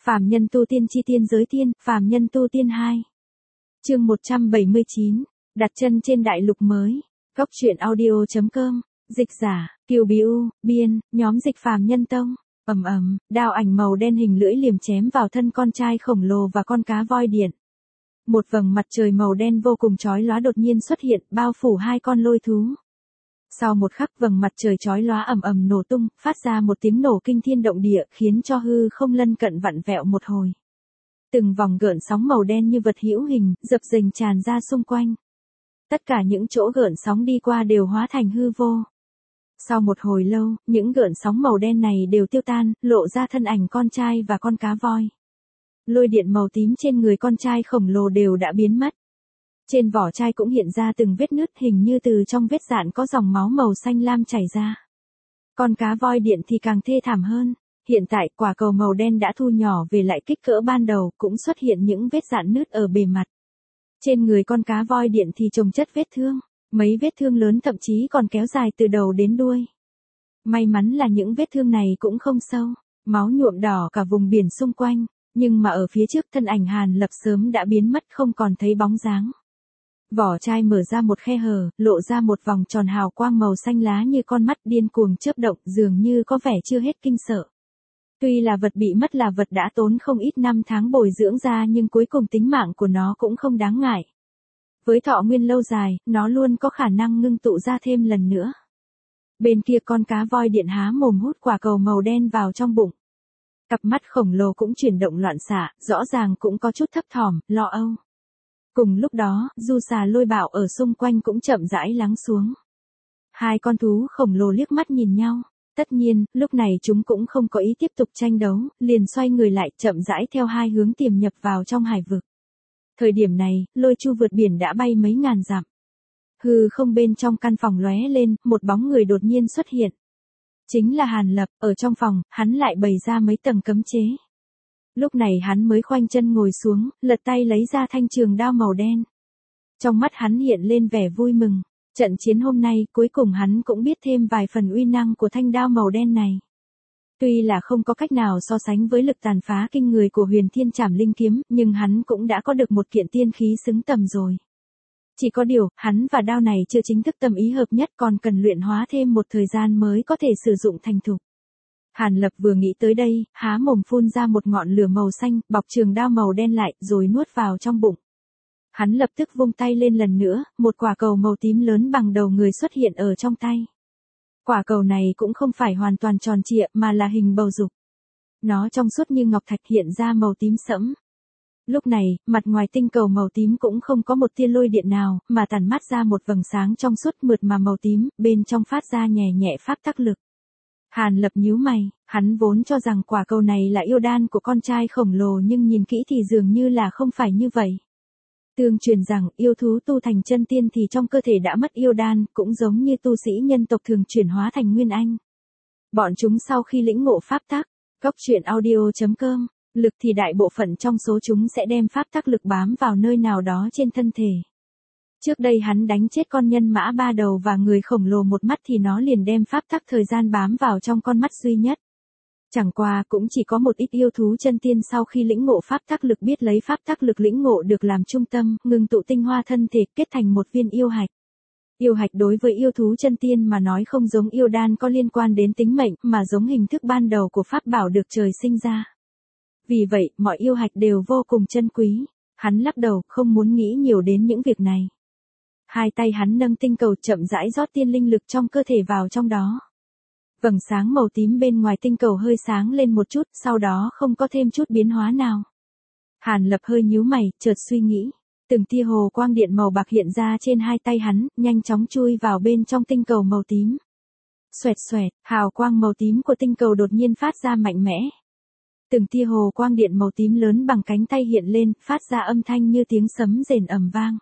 Phàm nhân tu tiên chi tiên giới tiên, phàm nhân tu tiên 2. Chương 179, đặt chân trên đại lục mới. Góc truyện audio.com, dịch giả, Kiều Biu, biên, nhóm dịch phàm nhân tông. Đao ảnh màu đen hình lưỡi liềm chém vào thân con trai khổng lồ và con cá voi điện. Một vầng mặt trời màu đen vô cùng chói lóa đột nhiên xuất hiện, bao phủ hai con lôi thú. Sau một khắc vầng mặt trời chói lóa nổ tung, phát ra một tiếng nổ kinh thiên động địa, khiến cho hư không lân cận vặn vẹo một hồi. Từng vòng gợn sóng màu đen như vật hữu hình, dập dềnh tràn ra xung quanh. Tất cả những chỗ gợn sóng đi qua đều hóa thành hư vô. Sau một hồi lâu, những gợn sóng màu đen này đều tiêu tan, lộ ra thân ảnh con trai và con cá voi. Lôi điện màu tím trên người con trai khổng lồ đều đã biến mất. Trên vỏ chai cũng hiện ra từng vết nứt, hình như từ trong vết dạn có dòng máu màu xanh lam chảy ra. Con cá voi điện thì càng thê thảm hơn. Hiện tại quả cầu màu đen đã thu nhỏ về lại kích cỡ ban đầu, cũng xuất hiện những vết dạn nứt ở bề mặt. Trên người con cá voi điện thì chồng chất vết thương. Mấy vết thương lớn thậm chí còn kéo dài từ đầu đến đuôi. May mắn là những vết thương này cũng không sâu, máu nhuộm đỏ cả vùng biển xung quanh, nhưng mà ở phía trước thân ảnh Hàn Lập sớm đã biến mất không còn thấy bóng dáng. Vỏ chai mở ra một khe hở, lộ ra một vòng tròn hào quang màu xanh lá như con mắt điên cuồng chớp động, dường như có vẻ chưa hết kinh sợ. Tuy là vật bị mất là vật đã tốn không ít năm tháng bồi dưỡng ra, nhưng cuối cùng tính mạng của nó cũng không đáng ngại. Với thọ nguyên lâu dài, nó luôn có khả năng ngưng tụ ra thêm lần nữa. Bên kia con cá voi điện há mồm hút quả cầu màu đen vào trong bụng. Cặp mắt khổng lồ cũng chuyển động loạn xạ, rõ ràng cũng có chút thấp thỏm, lo âu. Cùng lúc đó, du xà lôi bạo ở xung quanh cũng chậm rãi lắng xuống. Hai con thú khổng lồ liếc mắt nhìn nhau. Tất nhiên, lúc này chúng cũng không có ý tiếp tục tranh đấu, liền xoay người lại chậm rãi theo hai hướng tiềm nhập vào trong hải vực. Thời điểm này, lôi chu vượt biển đã bay mấy ngàn dặm. Hư không bên trong căn phòng lóe lên, một bóng người đột nhiên xuất hiện. Chính là Hàn Lập, ở trong phòng, hắn lại bày ra mấy tầng cấm chế. Lúc này hắn mới khoanh chân ngồi xuống, lật tay lấy ra thanh trường đao màu đen. Trong mắt hắn hiện lên vẻ vui mừng. Trận chiến hôm nay, cuối cùng hắn cũng biết thêm vài phần uy năng của thanh đao màu đen này. Tuy là không có cách nào so sánh với lực tàn phá kinh người của Huyền Thiên Trảm Linh kiếm, nhưng hắn cũng đã có được một kiện tiên khí xứng tầm rồi. Chỉ có điều, hắn và đao này chưa chính thức tâm ý hợp nhất, còn cần luyện hóa thêm một thời gian mới có thể sử dụng thành thục. Hàn Lập vừa nghĩ tới đây, há mồm phun ra một ngọn lửa màu xanh, bọc trường đao màu đen lại, rồi nuốt vào trong bụng. Hắn lập tức vung tay lên lần nữa, một quả cầu màu tím lớn bằng đầu người xuất hiện ở trong tay. Quả cầu này cũng không phải hoàn toàn tròn trịa mà là hình bầu dục. Nó trong suốt như ngọc thạch, hiện ra màu tím sẫm. Lúc này, mặt ngoài tinh cầu màu tím cũng không có một tia lôi điện nào, mà tản mát ra một vầng sáng trong suốt mượt mà màu tím, bên trong phát ra nhẹ nhẹ pháp tắc lực. Hàn Lập nhíu mày, hắn vốn cho rằng quả cầu này là yêu đan của con trai khổng lồ, nhưng nhìn kỹ thì dường như là không phải như vậy. Tương truyền rằng, yêu thú tu thành chân tiên thì trong cơ thể đã mất yêu đan, cũng giống như tu sĩ nhân tộc thường chuyển hóa thành nguyên anh. Bọn chúng sau khi lĩnh ngộ pháp tắc, góc truyện audio.com, lực thì đại bộ phận trong số chúng sẽ đem pháp tắc lực bám vào nơi nào đó trên thân thể. Trước đây hắn đánh chết con nhân mã ba đầu và người khổng lồ một mắt thì nó liền đem pháp tắc thời gian bám vào trong con mắt duy nhất. Chẳng qua cũng chỉ có một ít yêu thú chân tiên sau khi lĩnh ngộ pháp tắc lực biết lấy pháp tắc lực lĩnh ngộ được làm trung tâm, ngừng tụ tinh hoa thân thể kết thành một viên yêu hạch. Yêu hạch đối với yêu thú chân tiên mà nói không giống yêu đan có liên quan đến tính mệnh, mà giống hình thức ban đầu của pháp bảo được trời sinh ra. Vì vậy, mọi yêu hạch đều vô cùng chân quý. Hắn lắc đầu, không muốn nghĩ nhiều đến những việc này. Hai tay hắn nâng tinh cầu chậm rãi rót tiên linh lực trong cơ thể vào trong đó. Vầng sáng màu tím bên ngoài tinh cầu hơi sáng lên một chút, sau đó không có thêm chút biến hóa nào. Hàn Lập hơi nhíu mày, chợt suy nghĩ. Từng tia hồ quang điện màu bạc hiện ra trên hai tay hắn, nhanh chóng chui vào bên trong tinh cầu màu tím. Xoẹt xoẹt, hào quang màu tím của tinh cầu đột nhiên phát ra mạnh mẽ. Từng tia hồ quang điện màu tím lớn bằng cánh tay hiện lên, phát ra âm thanh như tiếng sấm rền ầm vang.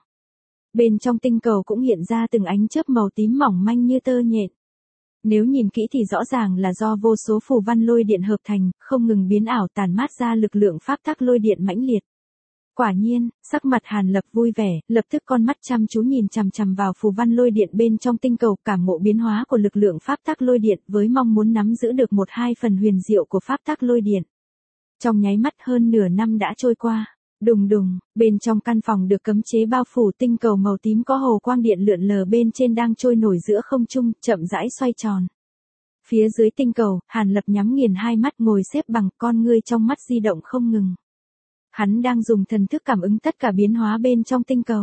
Bên trong tinh cầu cũng hiện ra từng ánh chớp màu tím mỏng manh như tơ nhện. Nếu nhìn kỹ thì rõ ràng là do vô số phù văn lôi điện hợp thành, không ngừng biến ảo tản mát ra lực lượng pháp tắc lôi điện mãnh liệt. Quả nhiên, sắc mặt Hàn Lập vui vẻ, lập tức con mắt chăm chú nhìn chằm chằm vào phù văn lôi điện bên trong tinh cầu, cảm ngộ biến hóa của lực lượng pháp tắc lôi điện với mong muốn nắm giữ được một hai phần huyền diệu của pháp tắc lôi điện. Trong nháy mắt hơn nửa năm đã trôi qua. Đùng đùng, bên trong căn phòng được cấm chế bao phủ tinh cầu màu tím có hồ quang điện lượn lờ bên trên đang trôi nổi giữa không trung, chậm rãi xoay tròn. Phía dưới tinh cầu, Hàn Lập nhắm nghiền hai mắt ngồi xếp bằng, con ngươi trong mắt di động không ngừng. Hắn đang dùng thần thức cảm ứng tất cả biến hóa bên trong tinh cầu.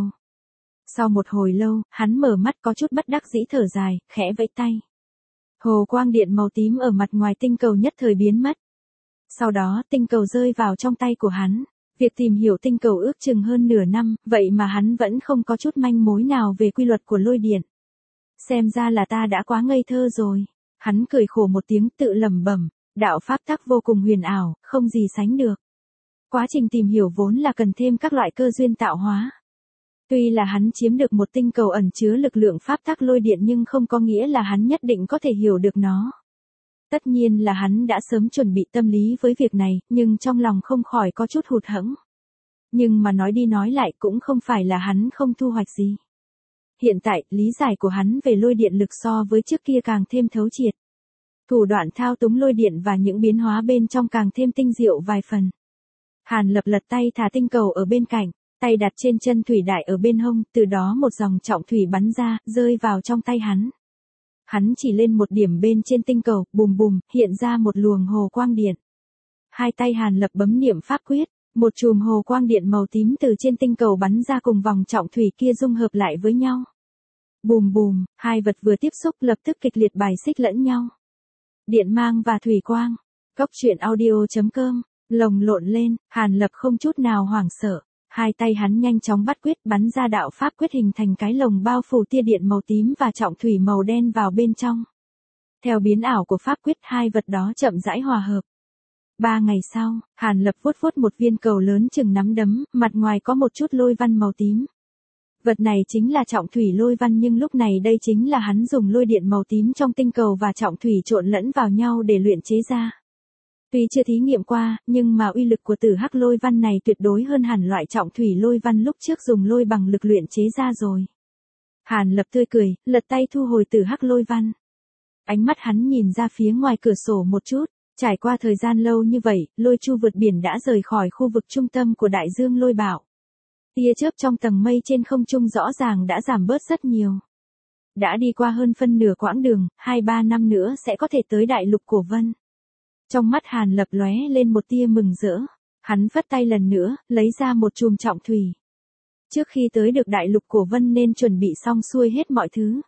Sau một hồi lâu, hắn mở mắt có chút bất đắc dĩ thở dài, khẽ vẫy tay. Hồ quang điện màu tím ở mặt ngoài tinh cầu nhất thời biến mất. Sau đó, tinh cầu rơi vào trong tay của hắn. Việc tìm hiểu tinh cầu ước chừng hơn nửa năm, vậy mà hắn vẫn không có chút manh mối nào về quy luật của lôi điện. Xem ra là ta đã quá ngây thơ rồi. Hắn cười khổ một tiếng tự lẩm bẩm, đạo pháp tắc vô cùng huyền ảo, không gì sánh được. Quá trình tìm hiểu vốn là cần thêm các loại cơ duyên tạo hóa. Tuy là hắn chiếm được một tinh cầu ẩn chứa lực lượng pháp tắc lôi điện nhưng không có nghĩa là hắn nhất định có thể hiểu được nó. Tất nhiên là hắn đã sớm chuẩn bị tâm lý với việc này, nhưng trong lòng không khỏi có chút hụt hẫng. Nhưng mà nói đi nói lại cũng không phải là hắn không thu hoạch gì. Hiện tại, lý giải của hắn về lôi điện lực so với trước kia càng thêm thấu triệt. Thủ đoạn thao túng lôi điện và những biến hóa bên trong càng thêm tinh diệu vài phần. Hàn Lập lật tay thả tinh cầu ở bên cạnh, tay đặt trên chân thủy đại ở bên hông, từ đó một dòng trọng thủy bắn ra, rơi vào trong tay hắn. Hắn chỉ lên một điểm bên trên tinh cầu, bùm bùm, hiện ra một luồng hồ quang điện. Hai tay Hàn Lập bấm niệm pháp quyết, một chùm hồ quang điện màu tím từ trên tinh cầu bắn ra cùng vòng trọng thủy kia dung hợp lại với nhau. Bùm bùm, hai vật vừa tiếp xúc lập tức kịch liệt bài xích lẫn nhau. Điện mang và thủy quang. Cốc truyện audio.com, lồng lộn lên, Hàn Lập không chút nào hoảng sợ. Hai tay hắn nhanh chóng bắt quyết bắn ra đạo pháp quyết hình thành cái lồng bao phủ tia điện màu tím và trọng thủy màu đen vào bên trong. Theo biến ảo của pháp quyết hai vật đó chậm rãi hòa hợp. 3 ngày sau, Hàn Lập vuốt vuốt một viên cầu lớn chừng nắm đấm, mặt ngoài có một chút lôi văn màu tím. Vật này chính là trọng thủy lôi văn nhưng lúc này đây chính là hắn dùng lôi điện màu tím trong tinh cầu và trọng thủy trộn lẫn vào nhau để luyện chế ra. Tuy chưa thí nghiệm qua, nhưng mà uy lực của tử hắc lôi văn này tuyệt đối hơn hẳn loại trọng thủy lôi văn lúc trước dùng lôi bằng lực luyện chế ra rồi. Hàn Lập tươi cười, lật tay thu hồi tử hắc lôi văn. Ánh mắt hắn nhìn ra phía ngoài cửa sổ một chút, trải qua thời gian lâu như vậy, lôi chu vượt biển đã rời khỏi khu vực trung tâm của đại dương lôi bạo. Tia chớp trong tầng mây trên không trung rõ ràng đã giảm bớt rất nhiều. Đã đi qua hơn phân nửa quãng đường, 2-3 năm nữa sẽ có thể tới đại lục Cổ Vân. Trong mắt Hàn Lập lóe lên một tia mừng rỡ, hắn phất tay lần nữa, lấy ra một chùm trọng thủy. Trước khi tới được đại lục Cổ Vân nên chuẩn bị xong xuôi hết mọi thứ.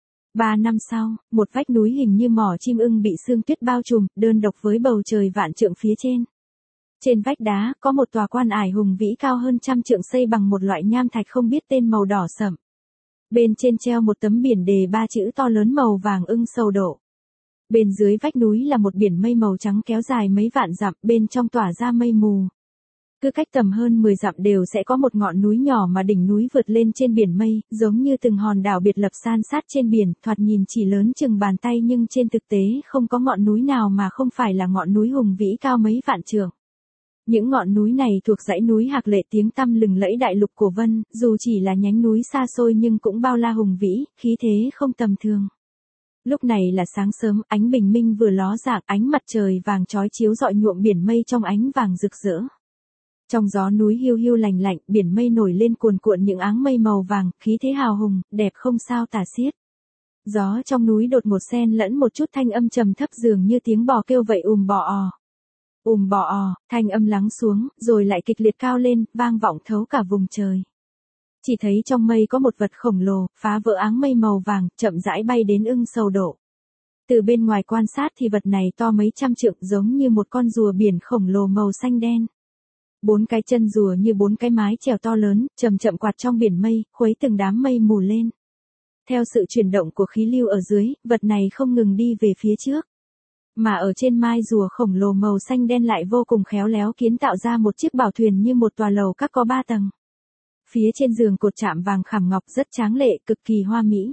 3 năm sau, một vách núi hình như mỏ chim ưng bị sương tuyết bao trùm, đơn độc với bầu trời vạn trượng phía trên. Trên vách đá, có một tòa quan ải hùng vĩ cao hơn 100 trượng xây bằng một loại nham thạch không biết tên màu đỏ sẫm. Bên trên treo một tấm biển đề 3 chữ to lớn màu vàng ưng sầu đổ. Bên dưới vách núi là một biển mây màu trắng kéo dài mấy vạn dặm, bên trong tỏa ra mây mù. Cứ cách tầm hơn 10 dặm đều sẽ có một ngọn núi nhỏ mà đỉnh núi vượt lên trên biển mây, giống như từng hòn đảo biệt lập san sát trên biển, thoạt nhìn chỉ lớn chừng bàn tay nhưng trên thực tế không có ngọn núi nào mà không phải là ngọn núi hùng vĩ cao mấy vạn trượng. Những ngọn núi này thuộc dãy núi Hạc Lệ tiếng tăm lừng lẫy đại lục Cổ Vân, dù chỉ là nhánh núi xa xôi nhưng cũng bao la hùng vĩ, khí thế không tầm thường. Lúc này là sáng sớm, ánh bình minh vừa ló dạng, ánh mặt trời vàng chói chiếu rọi nhuộm biển mây trong ánh vàng rực rỡ. Trong gió núi hiu hiu lành lạnh, biển mây nổi lên cuồn cuộn những áng mây màu vàng, khí thế hào hùng, đẹp không sao tả xiết. Gió trong núi đột ngột xen lẫn một chút thanh âm trầm thấp dường như tiếng bò kêu vậy bò o. Bò o, thanh âm lắng xuống, rồi lại kịch liệt cao lên, vang vọng thấu cả vùng trời. Chỉ thấy trong mây có một vật khổng lồ, phá vỡ áng mây màu vàng, chậm rãi bay đến ưng sầu đổ. Từ bên ngoài quan sát thì vật này to mấy trăm trượng giống như một con rùa biển khổng lồ màu xanh đen. 4 cái chân rùa như 4 cái mái chèo to lớn, chậm chậm quạt trong biển mây, khuấy từng đám mây mù lên. Theo sự chuyển động của khí lưu ở dưới, vật này không ngừng đi về phía trước. Mà ở trên mai rùa khổng lồ màu xanh đen lại vô cùng khéo léo kiến tạo ra một chiếc bảo thuyền như một tòa lầu các có 3 tầng. Phía trên giường cột chạm vàng khảm ngọc rất tráng lệ, cực kỳ hoa mỹ.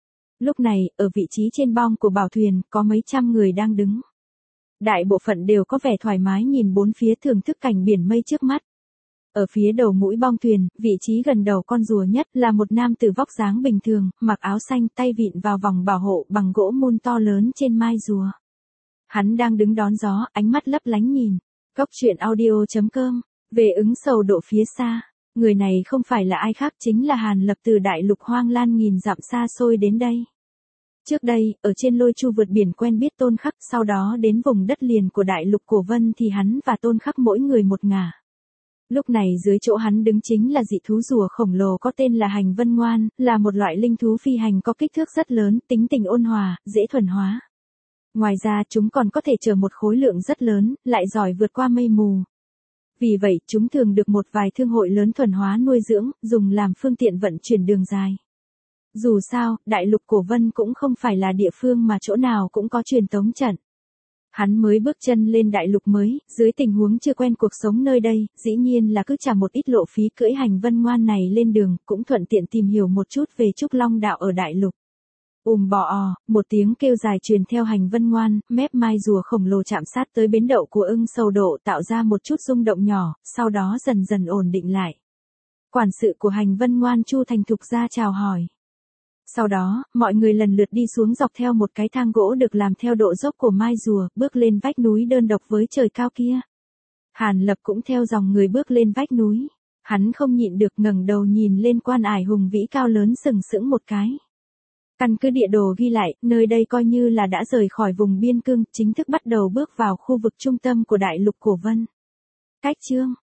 Lúc này, ở vị trí trên bong của bảo thuyền, có mấy trăm người đang đứng. Đại bộ phận đều có vẻ thoải mái nhìn bốn phía thưởng thức cảnh biển mây trước mắt. Ở phía đầu mũi bong thuyền, vị trí gần đầu con rùa nhất là một nam tử vóc dáng bình thường, mặc áo xanh, tay vịn vào vòng bảo hộ bằng gỗ mun to lớn trên mai rùa. Hắn đang đứng đón gió, ánh mắt lấp lánh nhìn. Góc truyện audio.com. Về ứng sầu độ phía xa, người này không phải là ai khác chính là Hàn Lập từ đại lục hoang lan nghìn dặm xa xôi đến đây. Trước đây, ở trên lôi chu vượt biển quen biết Tôn Khắc, sau đó đến vùng đất liền của đại lục Cổ Vân thì hắn và Tôn Khắc mỗi người một ngả. Lúc này dưới chỗ hắn đứng chính là dị thú rùa khổng lồ có tên là Hành Vân Ngoan, là một loại linh thú phi hành có kích thước rất lớn, tính tình ôn hòa, dễ thuần hóa. Ngoài ra chúng còn có thể chở một khối lượng rất lớn, lại giỏi vượt qua mây mù. Vì vậy chúng thường được một vài thương hội lớn thuần hóa nuôi dưỡng, dùng làm phương tiện vận chuyển đường dài. Dù sao, đại lục Cổ Vân cũng không phải là địa phương mà chỗ nào cũng có truyền tống trận. Hắn mới bước chân lên đại lục mới, dưới tình huống chưa quen cuộc sống nơi đây, dĩ nhiên là cứ trả một ít lộ phí cưỡi Hành Vân Ngoan này lên đường, cũng thuận tiện tìm hiểu một chút về Trúc Long đạo ở đại lục. Bò, một tiếng kêu dài truyền theo Hành Vân Ngoan, mép mai rùa khổng lồ chạm sát tới bến đậu của ưng sầu độ tạo ra một chút rung động nhỏ, sau đó dần dần ổn định lại. Quản sự của Hành Vân Ngoan Chu Thành Thục ra chào hỏi. Sau đó, mọi người lần lượt đi xuống dọc theo một cái thang gỗ được làm theo độ dốc của mai rùa, bước lên vách núi đơn độc với trời cao kia. Hàn Lập cũng theo dòng người bước lên vách núi. Hắn không nhịn được ngẩng đầu nhìn lên quan ải hùng vĩ cao lớn sừng sững một cái. Căn cứ địa đồ ghi lại, nơi đây coi như là đã rời khỏi vùng biên cương, chính thức bắt đầu bước vào khu vực trung tâm của đại lục Cổ Vân. Cách chương